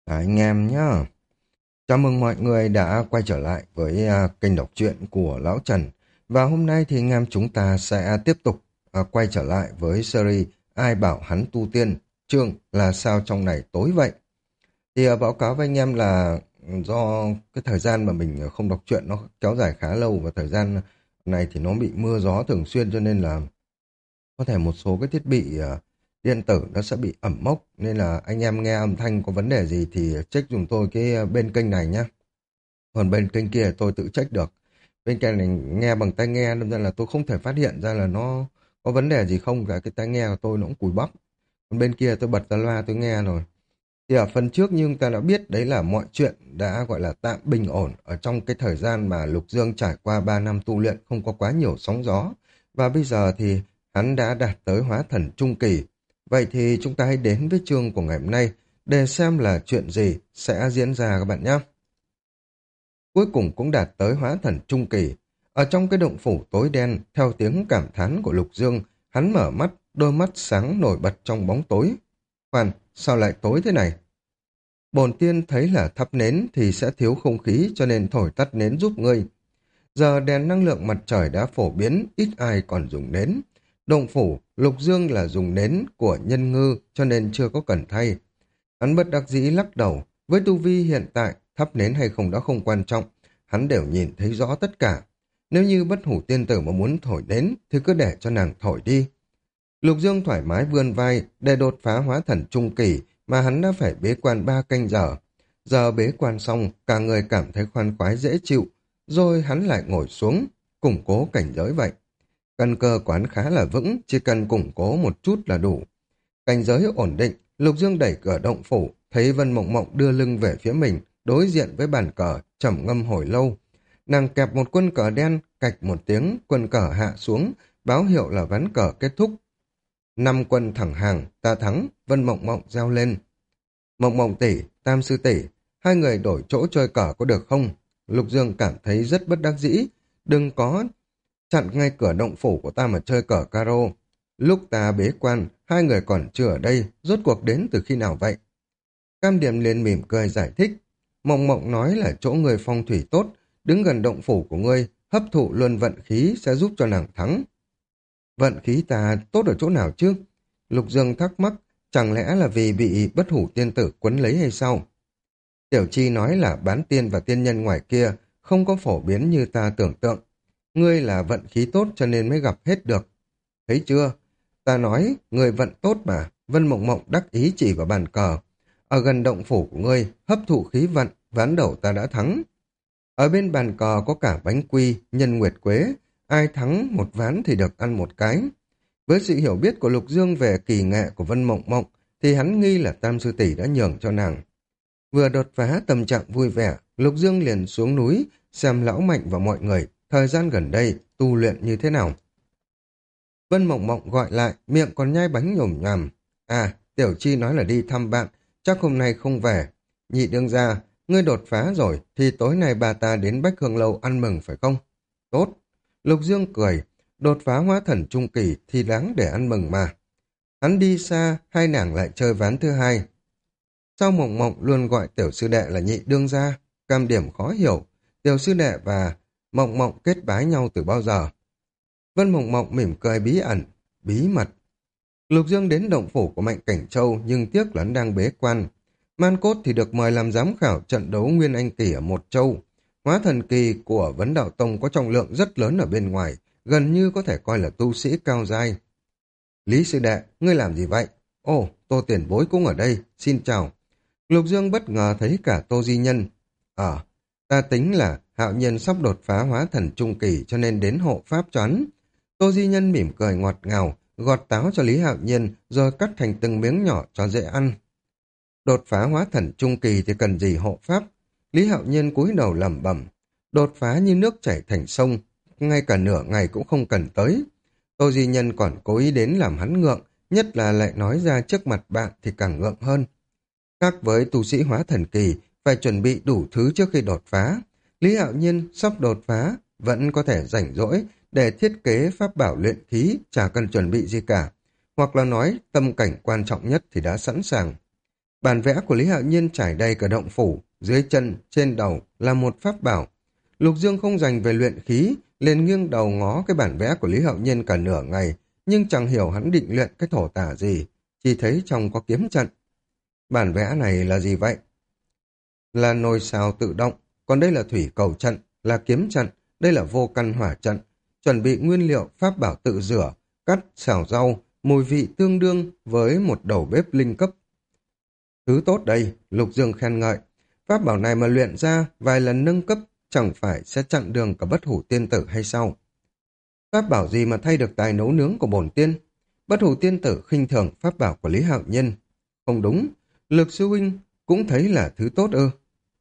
Anh em nhá. Chào mừng mọi người đã quay trở lại với kênh đọc truyện của Lão Trần. Và hôm nay thì anh em chúng ta sẽ tiếp tục quay trở lại với series Ai bảo hắn tu tiên, chương là sao trong này tối vậy. Thì báo cáo với anh em là do cái thời gian mà mình không đọc truyện nó kéo dài khá lâu, và thời gian này thì nó bị mưa gió thường xuyên, cho nên là có thể một số cái thiết bị điện tử nó sẽ bị ẩm mốc, nên là anh em nghe âm thanh có vấn đề gì thì check giùm tôi cái bên kênh này nhé. Còn bên kênh kia tôi tự check được. Bên kênh này nghe bằng tai nghe nên ra là tôi không thể phát hiện ra là nó có vấn đề gì không, cả cái tai nghe của tôi nó cũng cùi bắp. Còn bên kia tôi bật ra loa tôi nghe rồi. Thì ở phần trước như chúng ta đã biết, đấy là mọi chuyện đã gọi là tạm bình ổn ở trong cái thời gian mà Lục Dương trải qua 3 năm tu luyện không có quá nhiều sóng gió. Và bây giờ thì hắn đã đạt tới hóa thần trung kỳ. Vậy thì chúng ta hãy đến với chương của ngày hôm nay để xem là chuyện gì sẽ diễn ra các bạn nhé. Cuối cùng cũng đạt tới hóa thần trung kỳ. Ở trong cái động phủ tối đen, theo tiếng cảm thán của Lục Dương, hắn mở mắt, đôi mắt sáng nổi bật trong bóng tối. Khoan, sao lại tối thế này? Bổn tiên thấy là thắp nến thì sẽ thiếu không khí, cho nên thổi tắt nến giúp ngươi. Giờ đèn năng lượng mặt trời đã phổ biến, ít ai còn dùng nến. Động phủ, Lục Dương là dùng nến của nhân ngư, cho nên chưa có cần thay. Hắn bất đắc dĩ lắc đầu, với tu vi hiện tại, thắp nến hay không đã không quan trọng, hắn đều nhìn thấy rõ tất cả. Nếu như bất hủ tiên tử mà muốn thổi nến, thì cứ để cho nàng thổi đi. Lục Dương thoải mái vươn vai, để đột phá hóa thần trung kỳ, mà hắn đã phải bế quan 3 canh giờ. Giờ bế quan xong, cả người cảm thấy khoan khoái dễ chịu, rồi hắn lại ngồi xuống, củng cố cảnh giới vậy. Căn cơ quán khá là vững, chỉ cần củng cố một chút là đủ. Cảnh giới ổn định, Lục Dương đẩy cửa động phủ, thấy Vân Mộng Mộng đưa lưng về phía mình, đối diện với bàn cờ, trầm ngâm hồi lâu. Nàng kẹp một quân cờ đen, cạch một tiếng, quân cờ hạ xuống, báo hiệu là ván cờ kết thúc. 5 quân thẳng hàng, ta thắng, Vân Mộng Mộng reo lên. Mộng Mộng tỷ, Tam sư tỷ, hai người đổi chỗ chơi cờ có được không? Lục Dương cảm thấy rất bất đắc dĩ, đừng có chặn ngay cửa động phủ của ta mà chơi cờ caro. Lúc ta bế quan, hai người còn chưa ở đây, rốt cuộc đến từ khi nào vậy? Cam Điểm liền mỉm cười giải thích. Mộng Mộng nói là chỗ người phong thủy tốt, đứng gần động phủ của ngươi, hấp thụ luân vận khí sẽ giúp cho nàng thắng. Vận khí ta tốt ở chỗ nào chứ? Lục Dương thắc mắc, chẳng lẽ là vì bị bất hủ tiên tử quấn lấy hay sao? Tiểu Chi nói là bán tiên và tiên nhân ngoài kia không có phổ biến như ta tưởng tượng. Ngươi là vận khí tốt cho nên mới gặp hết được. Thấy chưa? Ta nói, ngươi vận tốt mà. Vân Mộng Mộng đắc ý chỉ vào bàn cờ. Ở gần động phủ của ngươi, hấp thụ khí vận, ván đầu ta đã thắng. Ở bên bàn cờ có cả bánh quy, nhân nguyệt quế. Ai thắng một ván thì được ăn một cái. Với sự hiểu biết của Lục Dương về kỳ nghệ của Vân Mộng Mộng, thì hắn nghi là Tam Sư Tỷ đã nhường cho nàng. Vừa đột phá tâm trạng vui vẻ, Lục Dương liền xuống núi, xem Lão Mạnh và mọi người, thời gian gần đây, tu luyện như thế nào. Vân Mộng Mộng gọi lại, miệng còn nhai bánh nhổm nhòm. À, Tiểu Chi nói là đi thăm bạn, chắc hôm nay không về. Nhị đương gia, ngươi đột phá rồi, thì tối nay bà ta đến Bách Hương Lâu ăn mừng phải không? Tốt. Lục Dương cười, đột phá hóa thần trung kỳ thì đáng để ăn mừng mà. Hắn đi xa, hai nàng lại chơi ván thứ hai. Sao Mộng Mộng luôn gọi tiểu sư đệ là nhị đương gia? Cam Điểm khó hiểu, tiểu sư đệ và Mộng Mộng kết bái nhau từ bao giờ? Vân Mộng Mộng mỉm cười bí ẩn, bí mật. Lục Dương đến động phủ của Mạnh Cảnh Châu, nhưng tiếc là hắn đang bế quan. Man Cốt thì được mời làm giám khảo trận đấu Nguyên Anh Tỷ ở một châu. Hóa thần kỳ của Vấn Đạo Tông có trọng lượng rất lớn ở bên ngoài, gần như có thể coi là tu sĩ cao giai. Lý sư đệ, ngươi làm gì vậy? Ồ, Tô Tiền Bối cũng ở đây, xin chào. Lục Dương bất ngờ thấy cả Tô Di Nhân. Ta tính là Hạo Nhiên sắp đột phá hóa thần trung kỳ cho nên đến hộ pháp cho hắn. Tô Di Nhân mỉm cười ngọt ngào, gọt táo cho Lý Hạo Nhiên rồi cắt thành từng miếng nhỏ cho dễ ăn. Đột phá hóa thần trung kỳ thì cần gì hộ pháp? Lý Hạo Nhiên cúi đầu lẩm bẩm. Đột phá như nước chảy thành sông, ngay cả nửa ngày cũng không cần tới. Tô Di Nhân còn cố ý đến làm hắn ngượng, nhất là lại nói ra trước mặt bạn thì càng ngượng hơn. Khác với tu sĩ hóa thần kỳ, phải chuẩn bị đủ thứ trước khi đột phá. Lý Hạo Nhiên sắp đột phá, vẫn có thể rảnh rỗi để thiết kế pháp bảo luyện khí, chả cần chuẩn bị gì cả. Hoặc là nói tâm cảnh quan trọng nhất thì đã sẵn sàng. Bản vẽ của Lý Hạo Nhiên trải đầy cả động phủ, dưới chân, trên đầu là một pháp bảo. Lục Dương không dành về luyện khí, liền nghiêng đầu ngó cái bản vẽ của Lý Hạo Nhiên cả nửa ngày, nhưng chẳng hiểu hắn định luyện cái thổ tả gì, chỉ thấy trong có kiếm trận. Bản vẽ này là gì vậy? Là nồi xào tự động, còn đây là thủy cầu trận, là kiếm trận, đây là vô căn hỏa trận, chuẩn bị nguyên liệu pháp bảo tự rửa, cắt, xào rau, mùi vị tương đương với một đầu bếp linh cấp. Thứ tốt đây, Lục Dương khen ngợi. Pháp bảo này mà luyện ra vài lần nâng cấp chẳng phải sẽ chặn đường cả bất hủ tiên tử hay sao? Pháp bảo gì mà thay được tài nấu nướng của bổn tiên? Bất hủ tiên tử khinh thường pháp bảo của Lý Hạo Nhiên. Không đúng, Lực sư huynh cũng thấy là thứ tốt ư?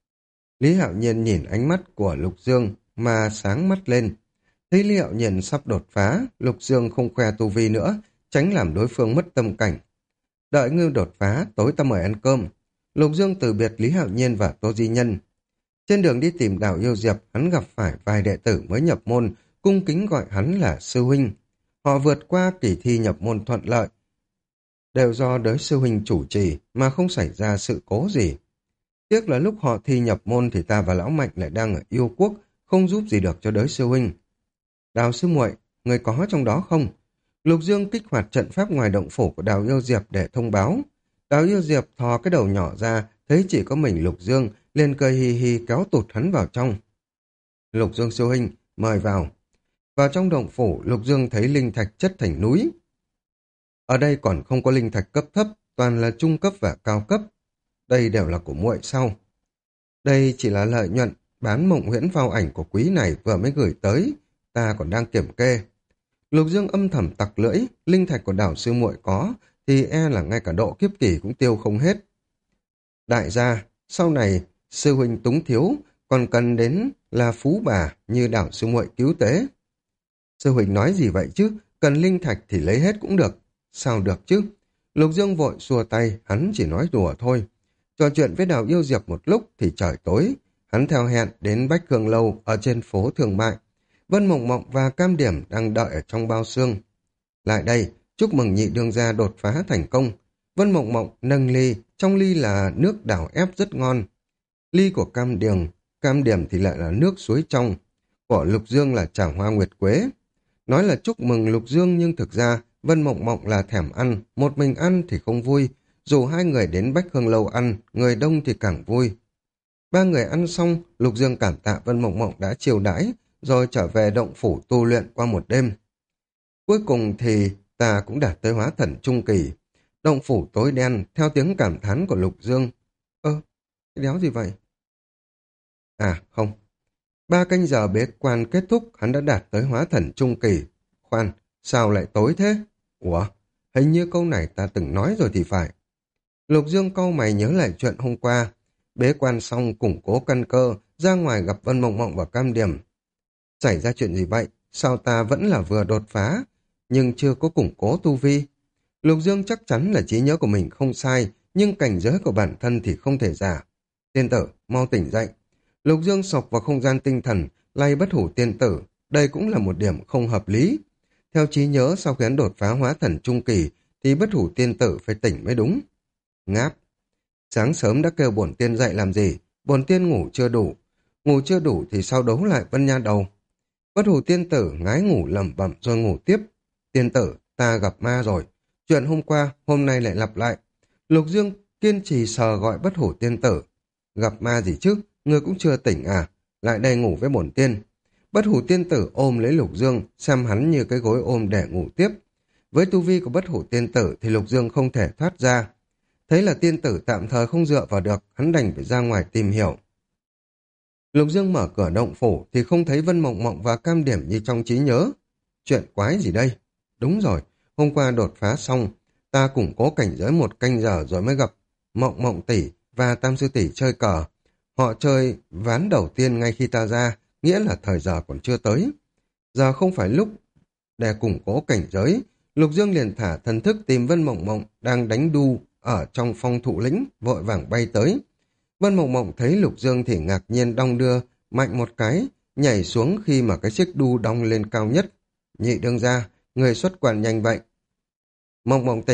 Lý Hạo Nhiên nhìn ánh mắt của Lục Dương mà sáng mắt lên. Thấy Lý Hạo Nhiên sắp đột phá, Lục Dương không khoe tu vi nữa, tránh làm đối phương mất tâm cảnh. Đợi ngươi đột phá, tối ta mời ăn cơm. Lục Dương từ biệt Lý Hạo Nhiên và Tô Di Nhân. Trên đường đi tìm Đào Yêu Diệp, hắn gặp phải vài đệ tử mới nhập môn, cung kính gọi hắn là sư huynh. Họ vượt qua kỳ thi nhập môn thuận lợi, đều do đới sư huynh chủ trì mà không xảy ra sự cố gì. Tiếc là lúc họ thi nhập môn thì ta và Lão Mạnh lại đang ở yêu quốc, không giúp gì được cho đới sư huynh. Đào sư muội, người có trong đó không? Lục Dương kích hoạt trận pháp ngoài động phủ của Đào Yêu Diệp để thông báo. Đào Yêu Diệp thò cái đầu nhỏ ra, thấy chỉ có mình Lục Dương, liền cười hì hì kéo tụt hắn vào trong. Lục Dương sư huynh, mời vào. Vào trong động phủ, Lục Dương thấy linh thạch chất thành núi. Ở đây còn không có linh thạch cấp thấp, toàn là trung cấp và cao cấp. Đây đều là của muội sau. Đây chỉ là lợi nhuận, bán mộng huyễn phao ảnh của quý này vừa mới gửi tới, ta còn đang kiểm kê. Lục Dương âm thầm tặc lưỡi, linh thạch của đảo sư muội có, thì e là ngay cả độ kiếp kỳ cũng tiêu không hết. Đại gia, sau này, sư huynh túng thiếu, còn cần đến là phú bà như đảo sư muội cứu tế. Sư huynh nói gì vậy chứ, cần linh thạch thì lấy hết cũng được. Sao được chứ? Lục Dương vội xua tay, hắn chỉ nói đùa thôi. Trò chuyện với Đào Yêu Diệp một lúc thì trời tối. Hắn theo hẹn đến Bách Khương Lâu ở trên phố Thương Mại. Vân Mộng Mộng và Cam Điểm đang đợi ở trong bao xương. Lại đây, chúc mừng nhị đương gia đột phá thành công. Vân Mộng Mộng nâng ly, trong ly là nước đảo ép rất ngon. Ly của Cam Điểm thì lại là nước suối trong. Của Lục Dương là trà hoa nguyệt quế. Nói là chúc mừng Lục Dương nhưng thực ra Vân Mộng Mộng là thèm ăn, một mình ăn thì không vui. Dù hai người đến Bách Khương Lâu ăn, người đông thì càng vui. Ba người ăn xong, Lục Dương cảm tạ Vân Mộng Mộng đã chiều đãi, rồi trở về động phủ tu luyện qua một đêm. Cuối cùng thì ta cũng đạt tới hóa thần trung kỳ. Động phủ tối đen, theo tiếng cảm thán của Lục Dương. Cái đéo gì vậy? À, không. 3 canh giờ bế quan kết thúc, hắn đã đạt tới hóa thần trung kỳ. Khoan, sao lại tối thế? Ủa, hình như câu này ta từng nói rồi thì phải. Lục Dương cau mày nhớ lại chuyện hôm qua. Bế quan xong củng cố căn cơ, ra ngoài gặp Vân Mộng Mộng và Cam Điểm. Xảy ra chuyện gì vậy? Sao ta vẫn là vừa đột phá, nhưng chưa có củng cố tu vi? Lục Dương chắc chắn là trí nhớ của mình không sai, nhưng cảnh giới của bản thân thì không thể giả. Tiên tử, mau tỉnh dậy. Lục Dương sộc vào không gian tinh thần, lay bất hủ tiên tử. Đây cũng là một điểm không hợp lý. Theo trí nhớ sau khi hắn đột phá hóa thần trung kỳ, thì bất hủ tiên tử phải tỉnh mới đúng. Ngáp. Sáng sớm đã kêu bổn tiên dậy làm gì? Bổn tiên ngủ chưa đủ. Ngủ chưa đủ thì sao đấu lại Vân Nha Đầu? Bất hủ tiên tử ngái ngủ lẩm bẩm rồi ngủ tiếp. Tiên tử, ta gặp ma rồi. Chuyện hôm qua, hôm nay lại lặp lại. Lục Dương kiên trì sờ gọi bất hủ tiên tử. Gặp ma gì chứ? Ngươi cũng chưa tỉnh à? Lại đây ngủ với bổn tiên. Bất hủ tiên tử ôm lấy Lục Dương, xem hắn như cái gối ôm để ngủ tiếp. Với tu vi của bất hủ tiên tử thì Lục Dương không thể thoát ra. Thấy là tiên tử tạm thời không dựa vào được, hắn đành phải ra ngoài tìm hiểu. Lục Dương mở cửa động phủ thì không thấy Vân Mộng Mộng và Cam Điểm như trong trí nhớ. Chuyện quái gì đây? Đúng rồi, hôm qua đột phá xong, ta củng cố cảnh giới 1 canh giờ rồi mới gặp Mộng Mộng tỷ và Tam sư tỷ chơi cờ. Họ chơi ván đầu tiên ngay khi ta ra, nghĩa là thời giờ còn chưa tới. Giờ không phải lúc để củng cố cảnh giới, Lục Dương liền thả thần thức tìm Vân Mộng Mộng đang đánh đu ở trong phong thụ lĩnh, vội vàng bay tới. Vân Mộng Mộng thấy Lục Dương thì ngạc nhiên đong đưa, mạnh một cái, nhảy xuống khi mà cái chiếc đu đong lên cao nhất. Nhị đương ra, người xuất quan nhanh vậy. Mộng Mộng tỷ,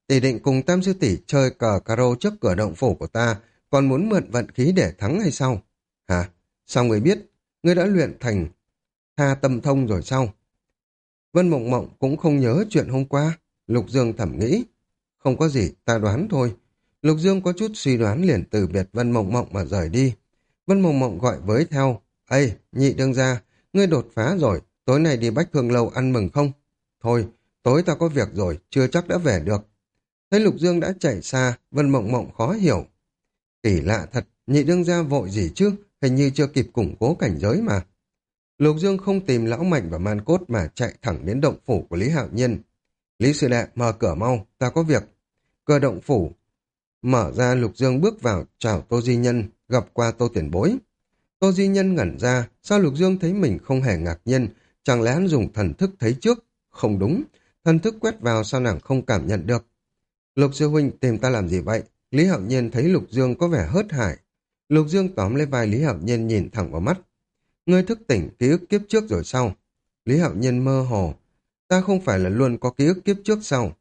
Tỷ định cùng Tam Sư Tỷ chơi cờ caro trước cửa động phủ của ta, còn muốn mượn vận khí để thắng hay sao? Hả? Sao người biết? Ngươi đã luyện thành tha tâm thông rồi sao? Vân Mộng Mộng cũng không nhớ chuyện hôm qua. Lục Dương thầm nghĩ. Không có gì, ta đoán thôi. Lục Dương có chút suy đoán liền từ biệt Vân Mộng Mộng mà rời đi. Vân Mộng Mộng gọi với theo. Ê, nhị đương gia, ngươi đột phá rồi, tối nay đi Bách Thương Lâu ăn mừng không? Thôi, tối ta có việc rồi, chưa chắc đã về được. Thấy Lục Dương đã chạy xa, Vân Mộng Mộng khó hiểu. Kỳ lạ thật, nhị đương gia vội gì chứ, hình như chưa kịp củng cố cảnh giới mà. Lục Dương không tìm Lão Mạnh và Man Cốt mà chạy thẳng đến động phủ của Lý Hạo Nhiên. Lý sư đệ, mở cửa mau, ta có việc. Cửa động phủ mở ra, Lục Dương bước vào chào Tô Di Nhân, gặp qua Tô Tiền Bối. Tô Di Nhân ngẩn ra, sao Lục Dương thấy mình không hề ngạc nhiên, chẳng lẽ hắn dùng thần thức thấy trước? Không đúng, thần thức quét vào sao nàng không cảm nhận được. Lục sư huynh tìm ta làm gì vậy? Lý Hạo Nhiên thấy Lục Dương có vẻ hớt hải. Lục Dương tóm lấy vai Lý Hạo Nhiên nhìn thẳng vào mắt. Ngươi thức tỉnh ký ức kiếp trước rồi sao? Lý Hạo Nhiên mơ hồ. Ta không phải là luôn có ký ức kiếp trước sao?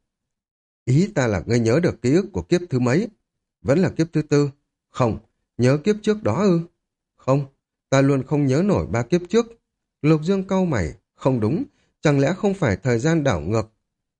Ý ta là ngươi nhớ được ký ức của kiếp thứ mấy? Vẫn là kiếp thứ tư. Không, nhớ kiếp trước đó ư? Không, ta luôn không nhớ nổi ba kiếp trước. Lục Dương cau mày, không đúng, chẳng lẽ không phải thời gian đảo ngược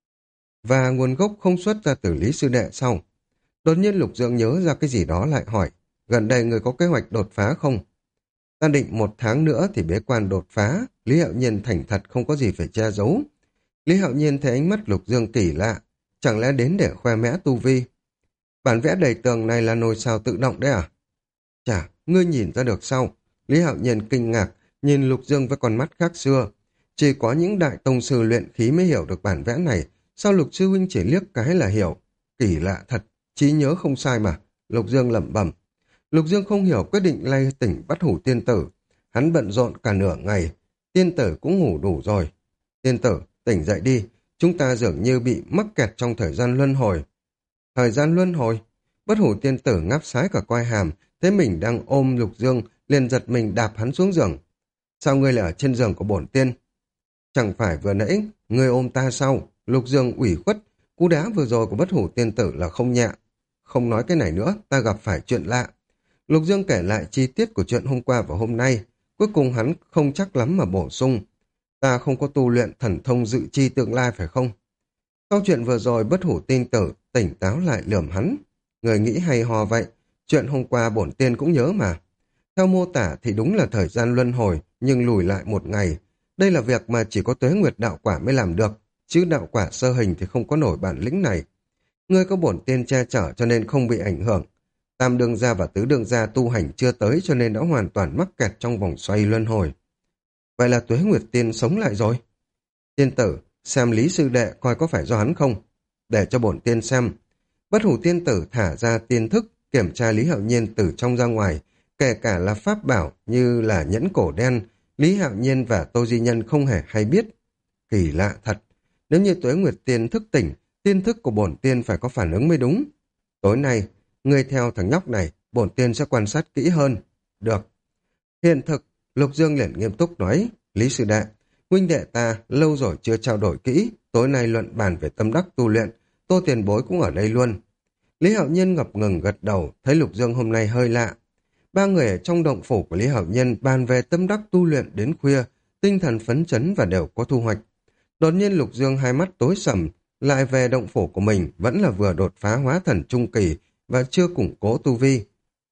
và nguồn gốc không xuất ra từ Lý sư đệ sao? Đột nhiên Lục Dương nhớ ra cái gì đó lại hỏi, gần đây người có kế hoạch đột phá không? Ta định 1 tháng nữa thì bế quan đột phá. Lý Hạo Nhiên thành thật không có gì phải che giấu. Lý Hạo Nhiên thấy ánh mắt Lục Dương kỳ lạ, chẳng lẽ đến để khoe mẽ tu vi? Bản vẽ đầy tường này là nồi xào tự động đấy à? Chà, ngươi nhìn ra được sao? Lý Hạo Nhiên kinh ngạc, nhìn Lục Dương với con mắt khác xưa. Chỉ có những đại tông sư luyện khí mới hiểu được bản vẽ này, sao Lục sư huynh chỉ liếc cái là hiểu? Kỳ lạ thật, trí nhớ không sai mà. Lục Dương lẩm bẩm. Lục Dương không hiểu quyết định lay tỉnh bắt hủ tiên tử. Hắn bận rộn cả nửa ngày, tiên tử cũng ngủ đủ rồi. Tiên tử, tỉnh dậy đi, chúng ta dường như bị mắc kẹt trong thời gian luân hồi. Thời gian luân hồi? Bất hủ tiên tử ngáp sái cả quai hàm, thấy mình đang ôm Lục Dương, liền giật mình đạp hắn xuống giường. Sao ngươi lại ở trên giường của bổn tiên? Chẳng phải vừa nãy, ngươi ôm ta sao? Lục Dương ủy khuất, cú đá vừa rồi của bất hủ tiên tử là không nhẹ. Không nói cái này nữa, ta gặp phải chuyện lạ. Lục Dương kể lại chi tiết của chuyện hôm qua và hôm nay, cuối cùng hắn không chắc lắm mà bổ sung. Ta không có tu luyện thần thông dự chi tương lai phải không? Sau chuyện vừa rồi bất hủ tiên tử tỉnh táo lại lườm hắn. Người nghĩ hay ho vậy, chuyện hôm qua bổn tiên cũng nhớ mà. Theo mô tả thì đúng là thời gian luân hồi, nhưng lùi lại 1 ngày. Đây là việc mà chỉ có Tuế Nguyệt đạo quả mới làm được, chứ đạo quả sơ hình thì không có nổi bản lĩnh này. Ngươi có bổn tiên che chở cho nên không bị ảnh hưởng. Tam đương gia và tứ đương gia tu hành chưa tới cho nên đã hoàn toàn mắc kẹt trong vòng xoay luân hồi. Vậy là Tuế Nguyệt tiên sống lại rồi. Tiên tử, xem Lý sư đệ coi có phải do hắn không? Để cho bổn tiên xem. Bất hủ tiên tử thả ra tiên thức, kiểm tra Lý Hạo Nhiên từ trong ra ngoài, kể cả là pháp bảo như là nhẫn cổ đen, Lý Hạo Nhiên và Tô Di Nhân không hề hay biết. Kỳ lạ thật, nếu như Tuế Nguyệt tiên thức tỉnh, tiên thức của bổn tiên phải có phản ứng mới đúng. Tối nay, ngươi theo thằng nhóc này, bổn tiên sẽ quan sát kỹ hơn. Được. Hiện thực, Lục Dương liền nghiêm túc nói, Lý sư đệ, huynh đệ ta lâu rồi chưa trao đổi kỹ, tối nay luận bàn về tâm đắc tu luyện, Tô tiền bối cũng ở đây luôn. Lý Hạo Nhiên ngập ngừng gật đầu, thấy Lục Dương hôm nay hơi lạ. 3 người ở trong động phủ của Lý Hạo Nhiên bàn về tâm đắc tu luyện đến khuya, tinh thần phấn chấn và đều có thu hoạch. Đột nhiên Lục Dương hai mắt tối sầm, lại về động phủ của mình, vẫn là vừa đột phá hóa thần trung kỳ và chưa củng cố tu vi.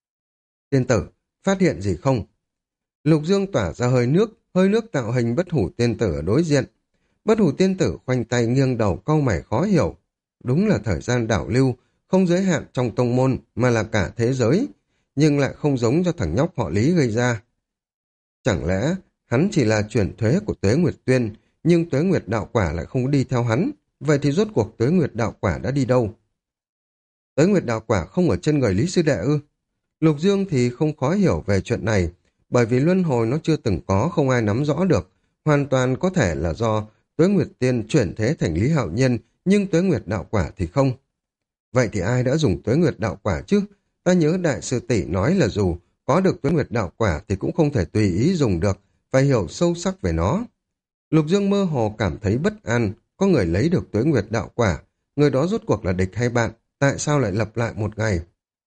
Tiên tử, phát hiện gì không? Lục Dương tỏa ra hơi nước tạo hình bất hủ tiên tử ở đối diện. Bất hủ tiên tử khoanh tay nghiêng đầu cau mày khó hiểu. Đúng là thời gian đảo lưu, không giới hạn trong tông môn mà là cả thế giới, nhưng lại không giống cho thằng nhóc họ Lý gây ra. Chẳng lẽ hắn chỉ là chuyển thuế của Tuế Nguyệt Tuyên, nhưng Tuế Nguyệt đạo quả lại không đi theo hắn, vậy thì rốt cuộc Tuế Nguyệt đạo quả đã đi đâu? Tuế Nguyệt đạo quả không ở trên người Lý sư đệ ư? Lục Dương thì không khó hiểu về chuyện này, bởi vì luân hồi nó chưa từng có, không ai nắm rõ được, hoàn toàn có thể là do Tuế Nguyệt Tiên chuyển thế thành Lý Hạo Nhiên, nhưng Tuế Nguyệt đạo quả thì không. Vậy thì ai đã dùng Tuế Nguyệt đạo quả chứ? Ta nhớ đại sư tỷ nói là dù có được Tuế Nguyệt đạo quả thì cũng không thể tùy ý dùng được, phải hiểu sâu sắc về nó. Lục Dương mơ hồ cảm thấy bất an, có người lấy được Tuế Nguyệt đạo quả, người đó rốt cuộc là địch hay bạn, tại sao lại lập lại một ngày?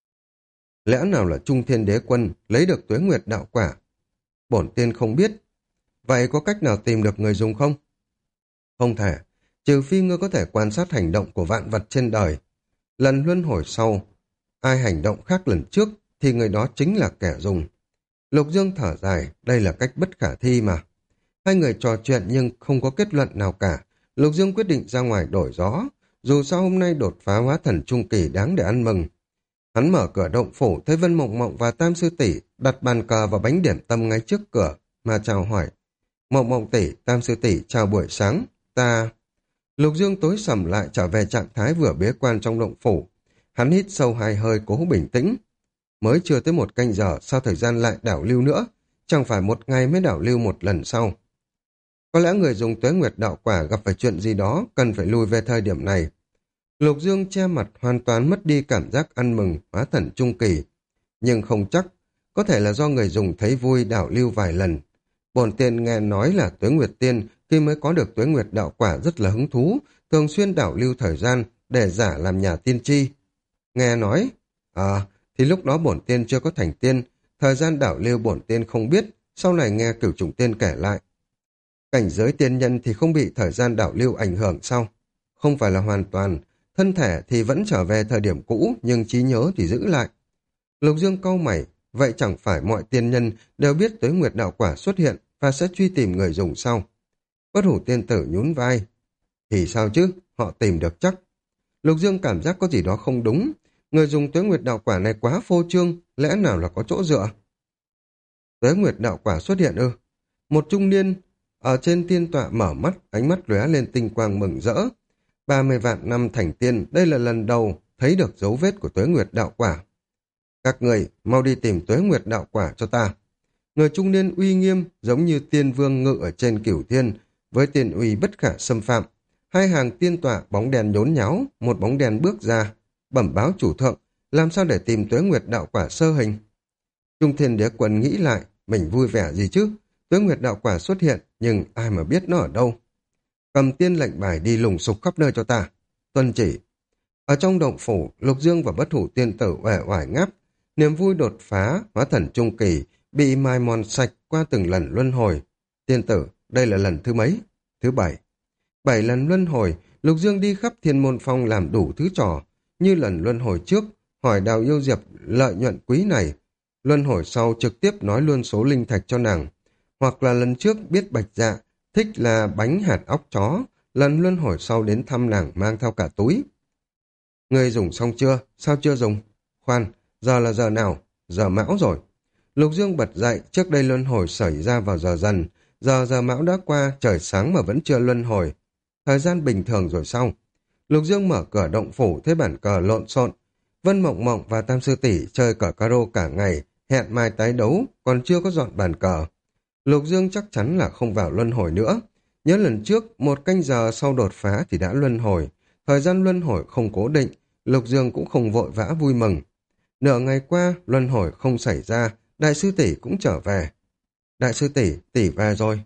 Lẽ nào là Trung Thiên Đế Quân lấy được Tuế Nguyệt đạo quả? Bổn tiên không biết. Vậy có cách nào tìm được người dùng không? Không thể, trừ phi ngươi có thể quan sát hành động của vạn vật trên đời. Lần luân hồi sau, ai hành động khác lần trước thì người đó chính là kẻ dùng. Lục Dương thở dài, đây là cách bất khả thi mà. Hai người trò chuyện nhưng không có kết luận nào cả. Lục Dương quyết định ra ngoài đổi gió. Dù sao hôm nay đột phá hóa thần trung kỳ đáng để ăn mừng. Hắn mở cửa động phủ, thấy Vân Mộng Mộng và Tam Sư Tỷ đặt bàn cờ và bánh điểm tâm ngay trước cửa, mà chào hỏi. Mộng Mộng tỷ, Tam Sư Tỷ, chào buổi sáng. Ta... Lục Dương tối sầm lại trở về trạng thái vừa bế quan trong động phủ. Hắn hít sâu hai hơi cố bình tĩnh. Mới chưa tới một canh giờ, sao thời gian lại đảo lưu nữa? Chẳng phải một ngày mới đảo lưu một lần sau. Có lẽ người dùng Tuế Nguyệt đạo quả gặp phải chuyện gì đó, cần phải lùi về thời điểm này. Lục Dương che mặt hoàn toàn mất đi cảm giác ăn mừng hóa thần trung kỳ. Nhưng không chắc, có thể là do người dùng thấy vui đảo lưu vài lần. Bổn tiên nghe nói là Tuế Nguyệt Tiên khi mới có được Tuế Nguyệt đạo quả rất là hứng thú, thường xuyên đảo lưu thời gian để giả làm nhà tiên tri. Nghe nói, thì lúc đó bổn tiên chưa có thành tiên, thời gian đảo lưu bổn tiên không biết, sau này nghe Cửu Trùng Tiên kể lại. Cảnh giới tiên nhân thì không bị thời gian đảo lưu ảnh hưởng sao? Không phải là hoàn toàn, thân thể thì vẫn trở về thời điểm cũ, nhưng trí nhớ thì giữ lại. Lục Dương cau mày, vậy chẳng phải mọi tiên nhân đều biết Tuế Nguyệt đạo quả xuất hiện và sẽ truy tìm người dùng sau? Bất Hủ Tiên Tử nhún vai. Thì sao chứ, họ tìm được chắc. Lục Dương cảm giác có gì đó không đúng. Người dùng Tuế Nguyệt đạo quả này quá phô trương, lẽ nào là có chỗ dựa? Tuế Nguyệt đạo quả xuất hiện ư? Một trung niên ở trên tiên tọa mở mắt, ánh mắt lóe lên tinh quang mừng rỡ. 30 vạn năm thành tiên, đây là lần đầu thấy được dấu vết của Tuế Nguyệt đạo quả. Các người mau đi tìm Tuế Nguyệt đạo quả cho ta. Người trung niên uy nghiêm giống như tiên vương ngự ở trên cửu thiên, với tiên uy bất khả xâm phạm. Hai hàng tiên tọa bóng đèn nhốn nháo, một bóng đèn bước ra, bẩm báo chủ thượng, làm sao để tìm Tuế Nguyệt đạo quả sơ hình. Trung Thiên Đế Quân nghĩ lại, mình vui vẻ gì chứ? Tuế Nguyệt đạo quả xuất hiện, nhưng ai mà biết nó ở đâu? Cầm tiên lệnh bài đi lùng sục khắp nơi cho ta. Tuân chỉ. Ở trong động phủ, Lục Dương và Bất Hủ Tiên Tử uể oải ngáp. Niềm vui đột phá, hóa thần trung kỳ, bị mài mòn sạch qua từng lần luân hồi. Tiên tử, đây là lần thứ mấy? Thứ 7. 7 lần luân hồi, Lục Dương đi khắp Thiên Môn Phong làm đủ thứ trò. Như lần luân hồi trước, hỏi Đào Yêu Diệp lợi nhuận quý này. Luân hồi sau trực tiếp nói luôn số linh thạch cho nàng. Hoặc là lần trước biết Bạch Dạ thích là bánh hạt óc chó, lần luân hồi sau đến thăm nàng mang theo cả túi. Người dùng xong chưa? Sao chưa dùng? Khoan, giờ là giờ nào? Giờ mão rồi. Lục Dương bật dậy, trước đây luân hồi xảy ra vào giờ dần. Giờ mão đã qua, trời sáng mà vẫn chưa luân hồi. Thời gian bình thường rồi xong. Lục Dương mở cửa động phủ, thấy bản cờ lộn xộn. Vân Mộng Mộng và Tam Sư Tỷ chơi cờ caro cả ngày, hẹn mai tái đấu, còn chưa có dọn bàn cờ. Lục Dương chắc chắn là không vào luân hồi nữa. Nhớ lần trước, 1 canh giờ sau đột phá thì đã luân hồi. Thời gian luân hồi không cố định, Lục Dương cũng không vội vã vui mừng. Nửa ngày qua, luân hồi không xảy ra, Đại Sư Tỷ cũng trở về. Đại Sư Tỷ, tỷ về rồi.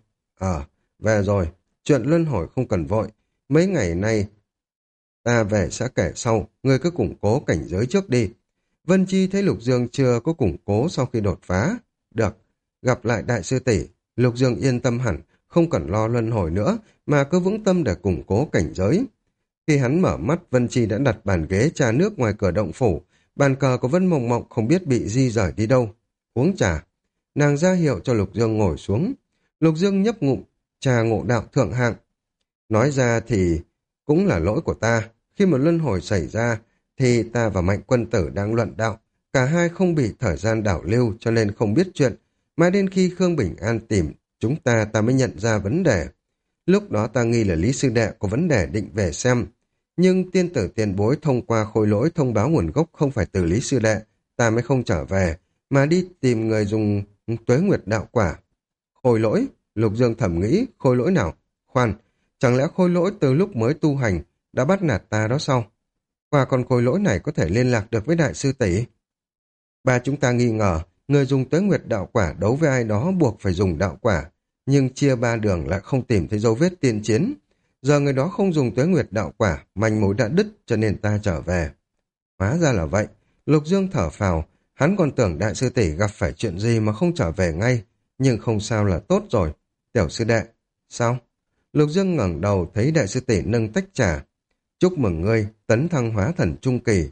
Về rồi. Chuyện luân hồi không cần vội. Mấy ngày nay, ta về sẽ kể sau, ngươi cứ củng cố cảnh giới trước đi. Vân Chi thấy Lục Dương chưa có củng cố sau khi đột phá. Được, gặp lại Đại Sư Tỷ, Lục Dương yên tâm hẳn, không cần lo luân hồi nữa, mà cứ vững tâm để củng cố cảnh giới. Khi hắn mở mắt, Vân Chi đã đặt bàn ghế trà nước ngoài cửa động phủ. Bàn cờ của Vân Mộng Mộng không biết bị di rời đi đâu. Uống trà. Nàng ra hiệu cho Lục Dương ngồi xuống. Lục Dương nhấp ngụm trà ngộ đạo thượng hạng. Nói ra thì cũng là lỗi của ta. Khi một luân hồi xảy ra, thì ta và Mạnh Quân Tử đang luận đạo. Cả hai không bị thời gian đảo lưu cho nên không biết chuyện. Mãi đến khi Khương Bình An tìm chúng ta mới nhận ra vấn đề. Lúc đó ta nghi là Lý Sư Đệ có vấn đề định về xem. Nhưng tiên tử tiền bối thông qua Khôi Lỗi thông báo nguồn gốc không phải từ Lý Sư Đệ, ta mới không trở về, mà đi tìm người dùng Tuế Nguyệt đạo quả. Khôi Lỗi? Lục Dương thầm nghĩ, Khôi Lỗi nào? Khoan, chẳng lẽ Khôi Lỗi từ lúc mới tu hành đã bắt nạt ta đó sao? Qua con Khôi Lỗi này có thể liên lạc được với Đại Sư Tỷ. Ba chúng ta nghi ngờ, người dùng Tuế Nguyệt đạo quả đấu với ai đó buộc phải dùng đạo quả, nhưng chia 3 đường lại không tìm thấy dấu vết tiên chiến. Giờ người đó không dùng Tuế Nguyệt đạo quả, manh mối đã đứt cho nên ta trở về. Hóa ra là vậy. Lục Dương thở phào, hắn còn tưởng đại sư tỷ gặp phải chuyện gì mà không trở về ngay, nhưng không sao là tốt rồi. Tiểu sư đệ, sao? Lục Dương ngẩng đầu thấy đại sư tỷ nâng tách trà. Chúc mừng ngươi, tấn thăng hóa thần trung kỳ.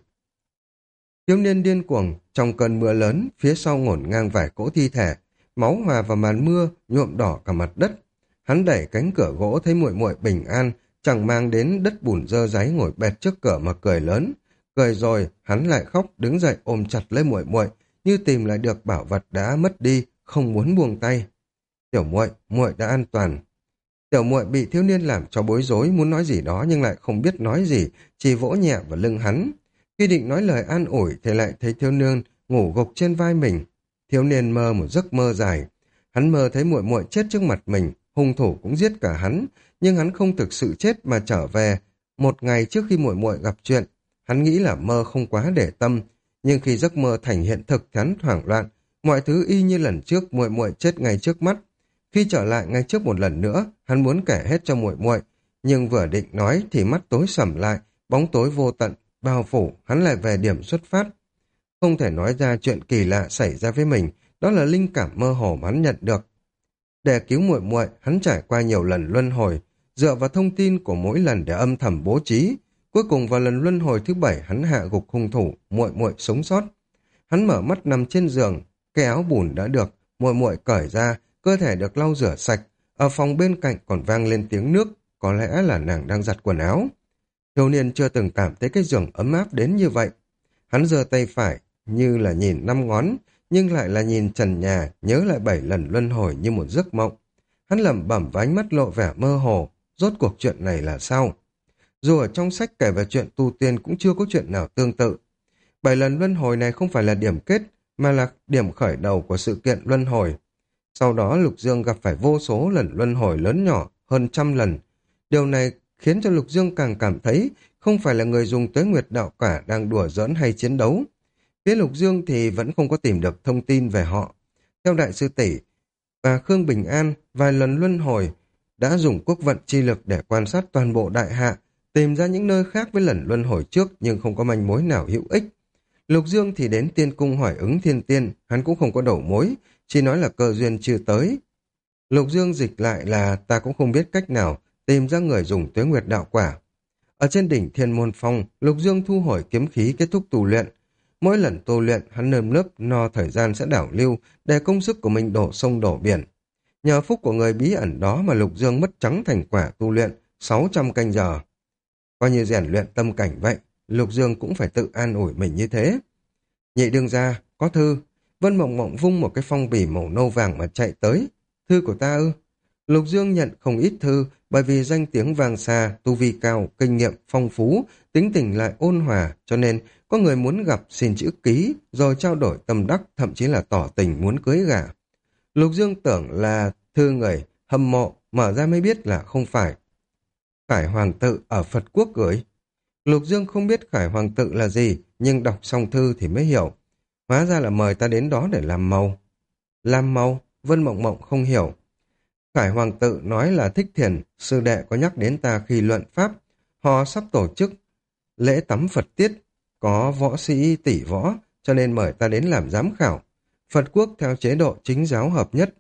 Thiếu niên điên cuồng, trong cơn mưa lớn, phía sau ngổn ngang vài cỗ thi thể, máu hòa vào màn mưa, nhuộm đỏ cả mặt đất. Hắn đẩy cánh cửa gỗ thấy muội muội bình an, chẳng mang đến đất bùn dơ dáy ngồi bệt trước cửa mà cười lớn. Cười rồi, hắn lại khóc, đứng dậy ôm chặt lấy muội muội, như tìm lại được bảo vật đã mất đi, không muốn buông tay. Tiểu muội, muội đã an toàn. Tiểu muội bị thiếu niên làm cho bối rối, muốn nói gì đó nhưng lại không biết nói gì, chỉ vỗ nhẹ vào lưng hắn. Khi định nói lời an ủi thì lại thấy thiếu niên ngủ gục trên vai mình. Thiếu niên mơ một giấc mơ dài. Hắn mơ thấy muội muội chết trước mặt mình, hung thủ cũng giết cả hắn, nhưng hắn không thực sự chết mà trở về. Một ngày trước khi muội muội gặp chuyện, hắn nghĩ là mơ không quá để tâm, nhưng khi giấc mơ thành hiện thực thì hắn hoảng loạn, mọi thứ y như lần trước, muội muội chết ngay trước mắt. Khi trở lại ngay trước một lần nữa, hắn muốn kể hết cho muội muội, nhưng vừa định nói thì mắt tối sầm lại, bóng tối vô tận bao phủ, hắn lại về điểm xuất phát. Không thể nói ra chuyện kỳ lạ xảy ra với mình, đó là linh cảm mơ hồ mà hắn nhận được. Để cứu muội muội, hắn trải qua nhiều lần luân hồi, dựa vào thông tin của mỗi lần để âm thầm bố trí. Cuối cùng vào lần luân hồi thứ 7, hắn hạ gục hung thủ, muội muội sống sót. Hắn mở mắt nằm trên giường, cái áo bùn đã được muội muội cởi ra, cơ thể được lau rửa sạch. Ở phòng bên cạnh còn vang lên tiếng nước, có lẽ là nàng đang giặt quần áo. Thiếu niên chưa từng cảm thấy cái giường ấm áp đến như vậy. Hắn giơ tay phải như là nhìn 5 ngón, nhưng lại là nhìn trần nhà, nhớ lại 7 lần luân hồi như một giấc mộng. Hắn lẩm bẩm và ánh mắt lộ vẻ mơ hồ, rốt cuộc chuyện này là sao? Dù ở trong sách kể về chuyện tu tiên cũng chưa có chuyện nào tương tự. 7 lần luân hồi này không phải là điểm kết, mà là điểm khởi đầu của sự kiện luân hồi. Sau đó Lục Dương gặp phải vô số lần luân hồi lớn nhỏ, hơn 100 lần. Điều này khiến cho Lục Dương càng cảm thấy không phải là người dùng Tuế Nguyệt đạo quả đang đùa giỡn hay chiến đấu. Phía Lục Dương thì vẫn không có tìm được thông tin về họ. Theo đại sư tỷ và Khương Bình An, vài lần luân hồi đã dùng quốc vận chi lực để quan sát toàn bộ đại hạ, tìm ra những nơi khác với lần luân hồi trước nhưng không có manh mối nào hữu ích. Lục Dương thì đến tiên cung hỏi ứng thiên tiên, hắn cũng không có đầu mối, chỉ nói là cơ duyên chưa tới. Lục Dương dịch lại là ta cũng không biết cách nào tìm ra người dùng Tuế Nguyệt đạo quả. Ở trên đỉnh Thiên Môn Phong, Lục Dương thu hồi kiếm khí kết thúc tu luyện. Mỗi lần tu luyện, hắn nơm nớp no thời gian sẽ đảo lưu để công sức của mình đổ sông đổ biển. Nhờ phúc của người bí ẩn đó mà Lục Dương mất trắng thành quả tu luyện 600 canh giờ. Coi như rèn luyện tâm cảnh vậy, Lục Dương cũng phải tự an ủi mình như thế. Nhị đương gia, có thư. Vân Mộng Mộng vung một cái phong bì màu nâu vàng mà chạy tới. Thư của ta ư? Lục Dương nhận không ít thư bởi vì danh tiếng vang xa, tu vi cao, kinh nghiệm phong phú, tính tình lại ôn hòa, cho nên có người muốn gặp xin chữ ký, rồi trao đổi tâm đắc, thậm chí là tỏ tình muốn cưới gả. Lục Dương tưởng là thư người hâm mộ, mở ra mới biết là không phải. Khải Hoàng tự ở Phật Quốc gửi. Lục Dương không biết Khải Hoàng tự là gì, nhưng đọc xong thư thì mới hiểu. Hóa ra là mời ta đến đó để làm màu. Làm màu? Vân Mộng Mộng không hiểu. Khải Hoàng tự nói là Thích Thiền, sư đệ có nhắc đến ta khi luận pháp. Họ sắp tổ chức lễ tắm Phật tiết, có võ sĩ tỷ võ, cho nên mời ta đến làm giám khảo. Phật Quốc theo chế độ chính giáo hợp nhất.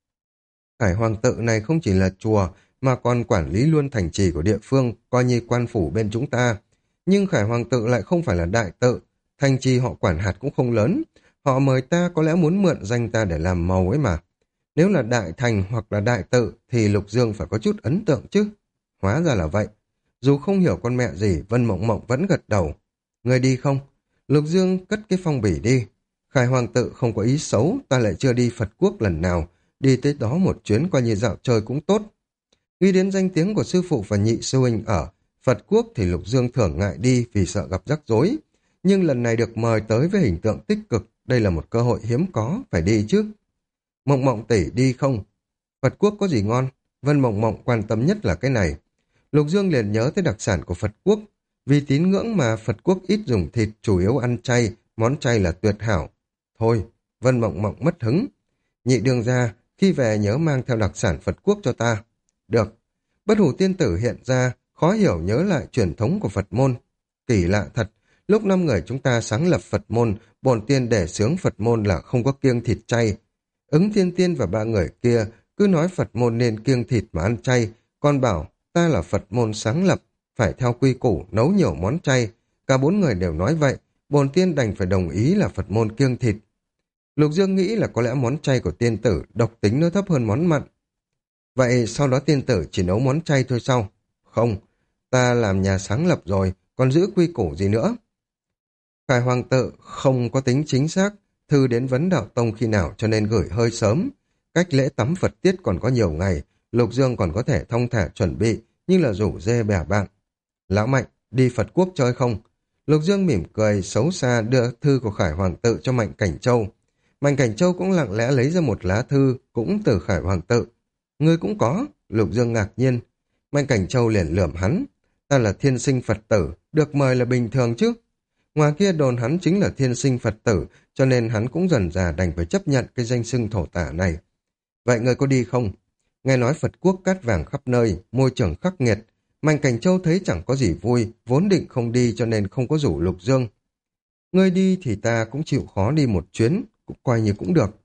Khải Hoàng tự này không chỉ là chùa, mà còn quản lý luôn thành trì của địa phương, coi như quan phủ bên chúng ta. Nhưng Khải Hoàng tự lại không phải là đại tự, thành trì họ quản hạt cũng không lớn. Họ mời ta có lẽ muốn mượn danh ta để làm màu ấy mà. Nếu là đại thành hoặc là đại tự thì Lục Dương phải có chút ấn tượng chứ. Hóa ra là vậy. Dù không hiểu con mẹ gì, Vân Mộng Mộng vẫn gật đầu. Người đi không? Lục Dương cất cái phong bì đi. Khải Hoàng tự không có ý xấu, ta lại chưa đi Phật Quốc lần nào. Đi tới đó một chuyến coi như dạo chơi cũng tốt. Ghi đến danh tiếng của sư phụ và nhị sư huynh ở Phật Quốc thì Lục Dương thường ngại đi vì sợ gặp rắc rối. Nhưng lần này được mời tới với hình tượng tích cực, đây là một cơ hội hiếm có, phải đi chứ. Mộng Mộng tỷ đi không? Phật Quốc có gì ngon? Vân Mộng Mộng quan tâm nhất là cái này. Lục Dương liền nhớ tới đặc sản của Phật Quốc. Vì tín ngưỡng mà Phật Quốc ít dùng thịt, chủ yếu ăn chay, món chay là tuyệt hảo. Thôi, Vân Mộng Mộng mất hứng. Nhị đương gia, khi về nhớ mang theo đặc sản Phật Quốc cho ta. Được. Bất hủ tiên tử hiện ra, khó hiểu nhớ lại truyền thống của Phật môn. Kỳ lạ thật, lúc 5 người chúng ta sáng lập Phật môn, bổn tiên đề xướng Phật môn là không có kiêng thịt chay. Ứng Thiên Tiên và 3 người kia cứ nói Phật môn nên kiêng thịt mà ăn chay, còn bảo ta là Phật môn sáng lập, phải theo quy củ nấu nhiều món chay. Cả 4 người đều nói vậy, bổn tiên đành phải đồng ý là Phật môn kiêng thịt. Lục Dương nghĩ là có lẽ món chay của tiên tử độc tính nó thấp hơn món mặn. Vậy sau đó tiên tử chỉ nấu món chay thôi sao? Không, ta làm nhà sáng lập rồi, còn giữ quy củ gì nữa? Khải Hoàng tự không có tính chính xác, thư đến vấn đạo tông khi nào cho nên gửi hơi sớm. Cách lễ tắm Phật tiết còn có nhiều ngày, Lục Dương còn có thể thong thả chuẩn bị, như là rủ dê bẻ bạn. Lão Mạnh, đi Phật quốc chơi không? Lục Dương mỉm cười, xấu xa đưa thư của Khải Hoàng tự cho Mạnh Cảnh Châu. Mạnh Cảnh Châu cũng lặng lẽ lấy ra một lá thư, cũng từ Khải Hoàng tự. Ngươi cũng có, Lục Dương ngạc nhiên. Mạnh Cảnh Châu liền lườm hắn. Ta là thiên sinh Phật tử, được mời là bình thường chứ. Ngoài kia đồn hắn chính là thiên sinh Phật tử, cho nên hắn cũng dần dà đành phải chấp nhận cái danh xưng thổ tả này. Vậy ngươi có đi không? Nghe nói Phật quốc cát vàng khắp nơi, môi trường khắc nghiệt. Mạnh Cảnh Châu thấy chẳng có gì vui, vốn định không đi cho nên không có rủ Lục Dương. Ngươi đi thì ta cũng chịu khó đi một chuyến, cũng coi như cũng được.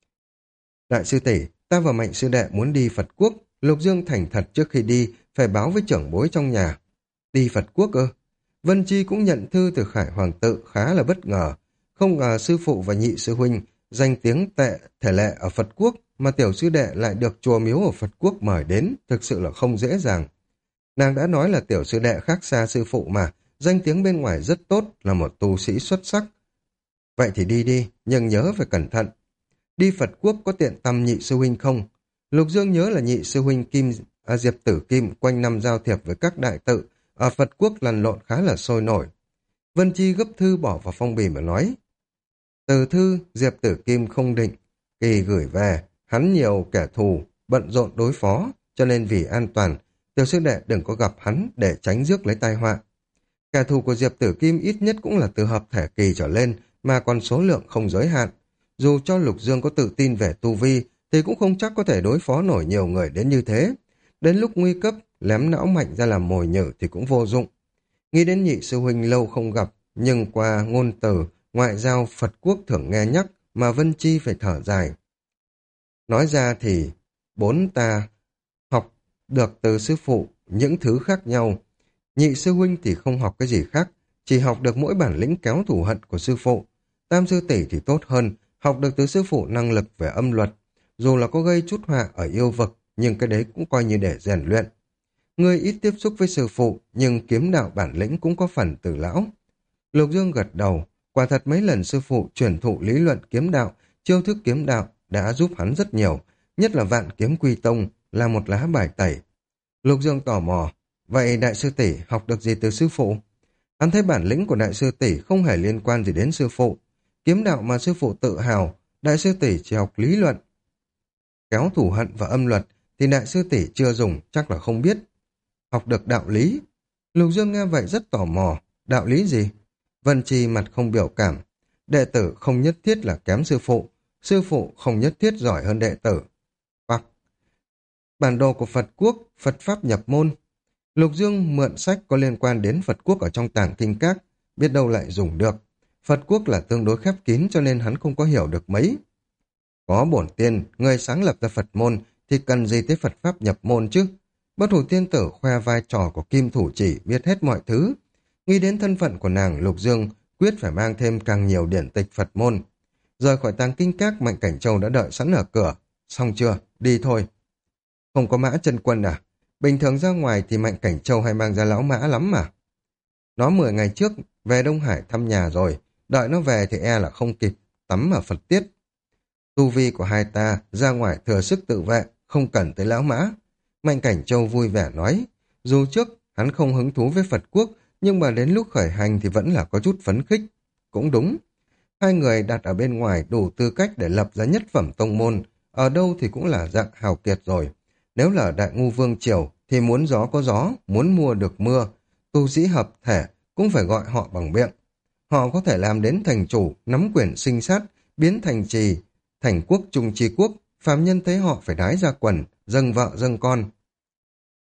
Đại sư tỷ, ta và Mạnh sư đệ muốn đi Phật quốc. Lục Dương thành thật trước khi đi, phải báo với trưởng bối trong nhà. Đi Phật quốc ư? Vân Chi cũng nhận thư từ Khải Hoàng tự, khá là bất ngờ. Không ngờ sư phụ và nhị sư huynh danh tiếng tệ thể lệ ở Phật quốc, mà tiểu sư đệ lại được chùa miếu ở Phật quốc mời đến, thực sự là không dễ dàng. Nàng đã nói là tiểu sư đệ khác xa sư phụ mà, danh tiếng bên ngoài rất tốt, là một tu sĩ xuất sắc. Vậy thì đi đi, nhưng nhớ phải cẩn thận. Đi Phật quốc có tiện tâm nhị sư huynh không? Lục Dương nhớ là nhị sư huynh Diệp Tử Kim quanh năm giao thiệp với các đại tự, ở Phật quốc lăn lộn khá là sôi nổi. Vân Chi gấp thư bỏ vào phong bì mà nói. Từ thư, Diệp Tử Kim không định. Kỳ gửi về, hắn nhiều kẻ thù, bận rộn đối phó, cho nên vì an toàn, tiểu sư đệ đừng có gặp hắn để tránh rước lấy tai họa. Kẻ thù của Diệp Tử Kim ít nhất cũng là từ hợp thể kỳ trở lên, mà còn số lượng không giới hạn. Dù cho Lục Dương có tự tin về tu vi, thì cũng không chắc có thể đối phó nổi nhiều người đến như thế. Đến lúc nguy cấp, lém não Mạnh ra làm mồi nhử thì cũng vô dụng. Nghĩ đến nhị sư huynh lâu không gặp, nhưng qua ngôn từ, ngoại giao Phật quốc thường nghe nhắc, mà Vân Chi phải thở dài. Nói ra thì, 4 ta học được từ sư phụ những thứ khác nhau. Nhị sư huynh thì không học cái gì khác, chỉ học được mỗi bản lĩnh kéo thù hận của sư phụ. Tam sư tỷ thì tốt hơn, học được từ sư phụ năng lực về âm luật. Dù là có gây chút họa ở yêu vực, nhưng cái đấy cũng coi như để rèn luyện. Ngươi ít tiếp xúc với sư phụ, nhưng kiếm đạo bản lĩnh cũng có phần từ lão. Lục Dương gật đầu, quả thật mấy lần sư phụ truyền thụ lý luận kiếm đạo, chiêu thức kiếm đạo đã giúp hắn rất nhiều, nhất là Vạn Kiếm Quy Tông là một lá bài tẩy. Lục Dương tò mò, vậy đại sư tỷ học được gì từ sư phụ? Hắn thấy bản lĩnh của đại sư tỷ không hề liên quan gì đến sư phụ. Kiếm đạo mà sư phụ tự hào, đại sư tỷ chỉ học lý luận. Kéo thù hận và âm luật thì đại sư tỷ chưa dùng, chắc là không biết. Học được đạo lý. Lục Dương nghe vậy rất tò mò. Đạo lý gì? Vân Chi mặt không biểu cảm. Đệ tử không nhất thiết là kém sư phụ không nhất thiết giỏi hơn đệ tử. Hoặc bản đồ của Phật quốc, Phật Pháp nhập môn. Lục Dương mượn sách có liên quan đến Phật quốc ở trong tàng kinh các, biết đâu lại dùng được. Phật quốc là tương đối khép kín cho nên hắn không có hiểu được mấy. Có bổn tiên, người sáng lập ra Phật môn, thì cần gì tới Phật Pháp nhập môn chứ? Bất hủ tiên tử khoe vai trò của Kim Thủ Chỉ biết hết mọi thứ. Nghĩ đến thân phận của nàng, Lục Dương quyết phải mang thêm càng nhiều điển tịch Phật môn. Rời khỏi tàng kinh các, Mạnh Cảnh Châu đã đợi sẵn ở cửa. Xong chưa? Đi thôi. Không có mã chân quân à? Bình thường ra ngoài thì Mạnh Cảnh Châu hay mang ra lão mã lắm mà. Nó 10 ngày trước về Đông Hải thăm nhà rồi. Đợi nó về thì e là không kịp tắm ở Phật tiết. Tu vi của hai ta ra ngoài thừa sức tự vệ, không cần tới lão mã. Mạnh Cảnh Châu vui vẻ nói. Dù trước hắn không hứng thú với Phật quốc, nhưng mà đến lúc khởi hành thì vẫn là có chút phấn khích. Cũng đúng. Hai người đặt ở bên ngoài đủ tư cách để lập ra nhất phẩm tông môn. Ở đâu thì cũng là dạng hào kiệt rồi. Nếu là ở Đại Ngu Vương Triều thì muốn gió có gió, muốn mưa được mưa. Tu sĩ hợp thể cũng phải gọi họ bằng miệng. Họ có thể làm đến thành chủ, nắm quyền sinh sát, biến thành trì, thành quốc trung tri quốc. Phàm nhân thấy họ phải đái ra quần, dâng vợ dâng con.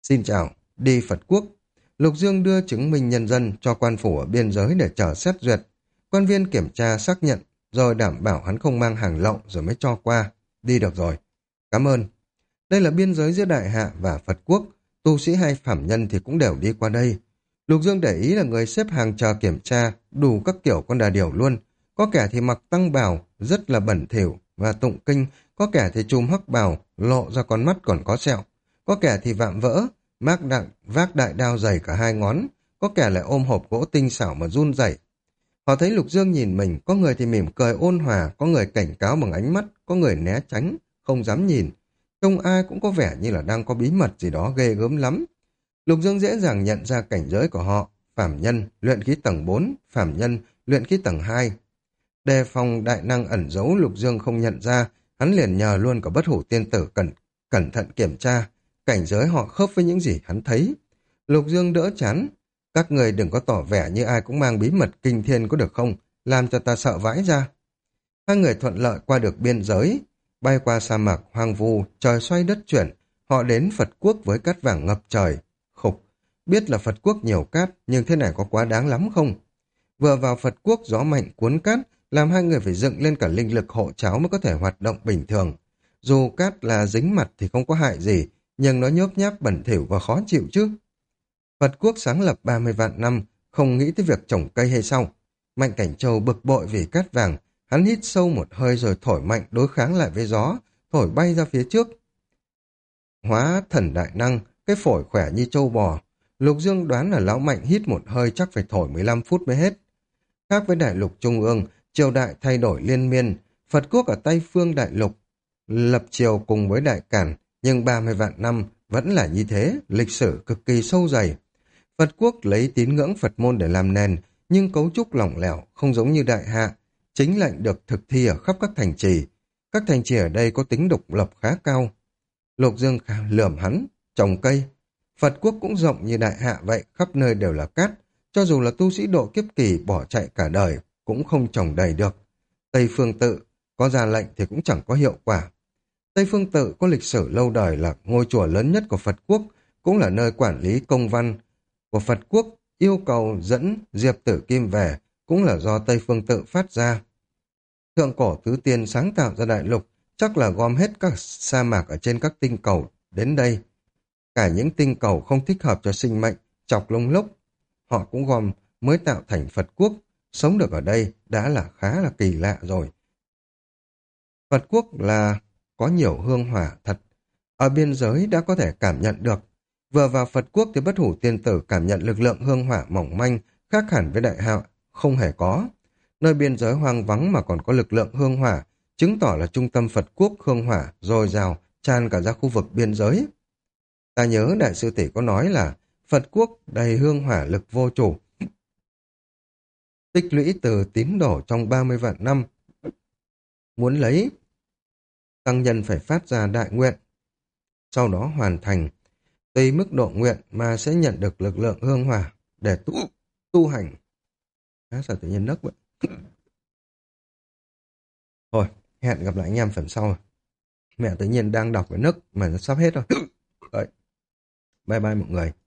Xin chào, đi Phật Quốc. Lục Dương đưa chứng minh nhân dân cho quan phủ ở biên giới để chờ xét duyệt. Quan viên kiểm tra xác nhận, rồi đảm bảo hắn không mang hàng lậu rồi mới cho qua. Đi được rồi. Cảm ơn. Đây là biên giới giữa Đại Hạ và Phật Quốc. Tu sĩ hay phạm nhân thì cũng đều đi qua đây. Lục Dương để ý là người xếp hàng chờ kiểm tra, đủ các kiểu con đà điểu luôn. Có kẻ thì mặc tăng bào, rất là bẩn thỉu và tụng kinh. Có kẻ thì trùm hắc bào, lộ ra con mắt còn có sẹo. Có kẻ thì vạm vỡ, vác đại đao dày cả hai ngón. Có kẻ lại ôm hộp gỗ tinh xảo mà run rẩy. Họ thấy Lục Dương nhìn mình, có người thì mỉm cười ôn hòa, có người cảnh cáo bằng ánh mắt, có người né tránh, không dám nhìn. Trông ai cũng có vẻ như là đang có bí mật gì đó ghê gớm lắm. Lục Dương dễ dàng nhận ra cảnh giới của họ, phàm nhân, luyện khí tầng 4, phàm nhân, luyện khí tầng 2. Đề phòng đại năng ẩn giấu Lục Dương không nhận ra, hắn liền nhờ luôn cả bất hủ tiên tử cẩn thận kiểm tra, cảnh giới họ khớp với những gì hắn thấy. Lục Dương đỡ chán, các người đừng có tỏ vẻ như ai cũng mang bí mật kinh thiên có được không, làm cho ta sợ vãi ra. Hai người thuận lợi qua được biên giới, bay qua sa mạc hoang vu, trời xoay đất chuyển, họ đến Phật Quốc với cát vàng ngập trời. Khục, biết là Phật Quốc nhiều cát, nhưng thế này có quá đáng lắm không? Vừa vào Phật Quốc gió mạnh cuốn cát, làm hai người phải dựng lên cả linh lực hộ cháo mới có thể hoạt động bình thường. Dù cát là dính mặt thì không có hại gì, nhưng nó nhớp nháp bẩn thỉu và khó chịu chứ. Phật Quốc sáng lập 30 vạn năm, không nghĩ tới việc trồng cây hay sao? Mạnh Cảnh Châu bực bội vì cát vàng, hắn hít sâu một hơi rồi thổi mạnh đối kháng lại với gió, thổi bay ra phía trước. Hóa thần đại năng, cái phổi khỏe như trâu bò. Lục Dương đoán là lão Mạnh hít một hơi chắc phải thổi 15 phút mới hết. Khác với đại lục trung ương, triều đại thay đổi liên miên, Phật Quốc ở Tây Phương đại lục, lập triều cùng với Đại Càn, nhưng 30 vạn năm vẫn là như thế, lịch sử cực kỳ sâu dày. Phật Quốc lấy tín ngưỡng Phật môn để làm nền, nhưng cấu trúc lỏng lẻo, không giống như Đại Hạ. Chính lệnh được thực thi ở khắp các thành trì. Các thành trì ở đây có tính độc lập khá cao. Lục Dương lườm hắn, trồng cây. Phật Quốc cũng rộng như Đại Hạ vậy, khắp nơi đều là cát. Cho dù là tu sĩ độ kiếp kỳ bỏ chạy cả đời, cũng không trồng đầy được. Tây Phương Tự, có ra lệnh thì cũng chẳng có hiệu quả. Tây Phương Tự có lịch sử lâu đời là ngôi chùa lớn nhất của Phật Quốc, cũng là nơi quản lý công văn của Phật Quốc, yêu cầu dẫn Diệp Tử Kim về, cũng là do Tây Phương Tự phát ra. Thượng cổ tứ tiên sáng tạo ra đại lục, chắc là gom hết các sa mạc ở trên các tinh cầu đến đây. Cả những tinh cầu không thích hợp cho sinh mệnh, chọc lông lốc, họ cũng gom mới tạo thành Phật Quốc. Sống được ở đây đã là khá là kỳ lạ rồi. Phật Quốc là có nhiều hương hỏa thật. Ở biên giới đã có thể cảm nhận được. Vừa vào Phật Quốc thì bất hủ tiên tử cảm nhận lực lượng hương hỏa mỏng manh, khác hẳn với Đại Hạ, không hề có. Nơi biên giới hoang vắng mà còn có lực lượng hương hỏa, chứng tỏ là trung tâm Phật Quốc hương hỏa dồi dào tràn cả ra khu vực biên giới. Ta nhớ đại sư tỷ có nói là Phật Quốc đầy hương hỏa lực vô chủ, tích lũy từ tín đồ trong 30 vạn năm. Muốn lấy, tăng nhân phải phát ra đại nguyện, sau đó hoàn thành. Tùy mức độ nguyện mà sẽ nhận được lực lượng hương hỏa để tu hành. Sao tự nhiên nấc vậy? Thôi, hẹn gặp lại anh em phần sau. Mẹ tự nhiên đang đọc cái nấc mà nó sắp hết rồi. Đấy. Bye bye mọi người.